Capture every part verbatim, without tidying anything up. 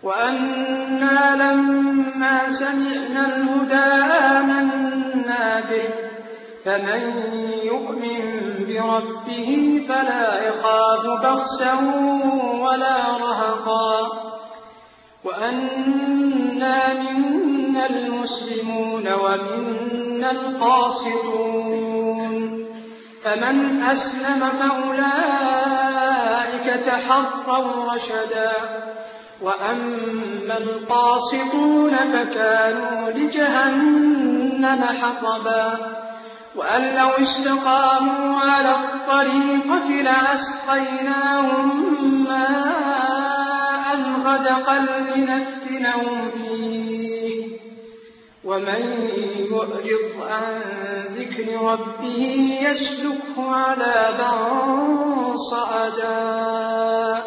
وأنا لما سمعنا الهدى آمنا به فمن يؤمن بربه فلا يخاف بخسا ولا رهقا وأنا منا المسلمون ومنا القاسطون فمن أسلم فأولئك تحروا رشدا وأما القاسطون فكانوا لجهنم حطبا وأن لو استقاموا على الطريقة لأسقيناهم ماء غدقا لنفتنهم فيه ومن يعرض عن ذكر ربه يسلكه عذابا صعدا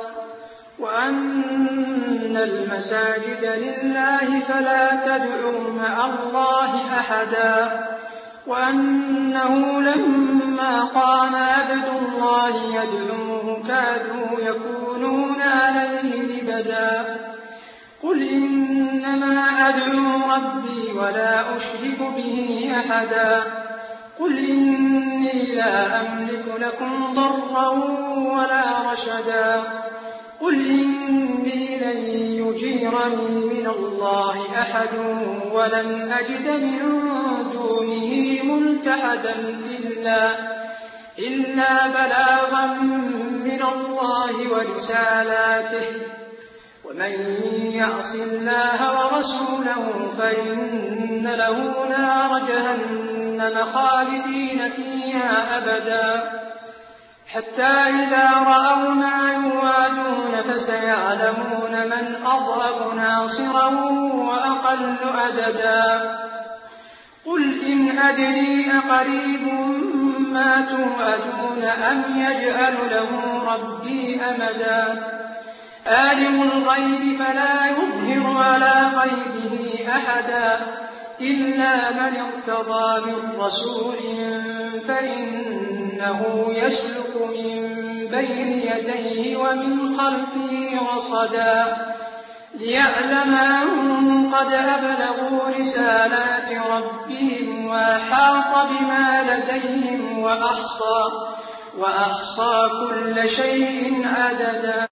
وأن المساجد لله فلا تدعوا مع الله أحدا وأنه لما قام عبد الله يدعوه كادوا يكونون عليه لبدا قل إنما أدعو ربي ولا أشرك به أحدا قل إني لا أملك لكم ضرا ولا رشدا قل إني لن يجيرني من الله أحد ولن أجد من دونه ملتحدا إلا, إلا بلاغا من الله ورسالاته ومن يعص الله ورسوله فإن له نار جهنم خالدين فيها أبدا حتى إذا رأوا ما يوعدون فسيعلمون من أضعف ناصرا وأقل عددا قل إن أدري أقريب ما توعدون أم يجعل له ربي أمدا عالم الغيب فلا يظهر على غيبه أحدا إلا من ارتضى من رسول فإنه يسلك من بين يديه ومن خلفه رصدا ليعلم أن قد أبلغوا رسالات ربهم وأحاط بما لديهم وأحصى, وأحصى كل شيء عددا.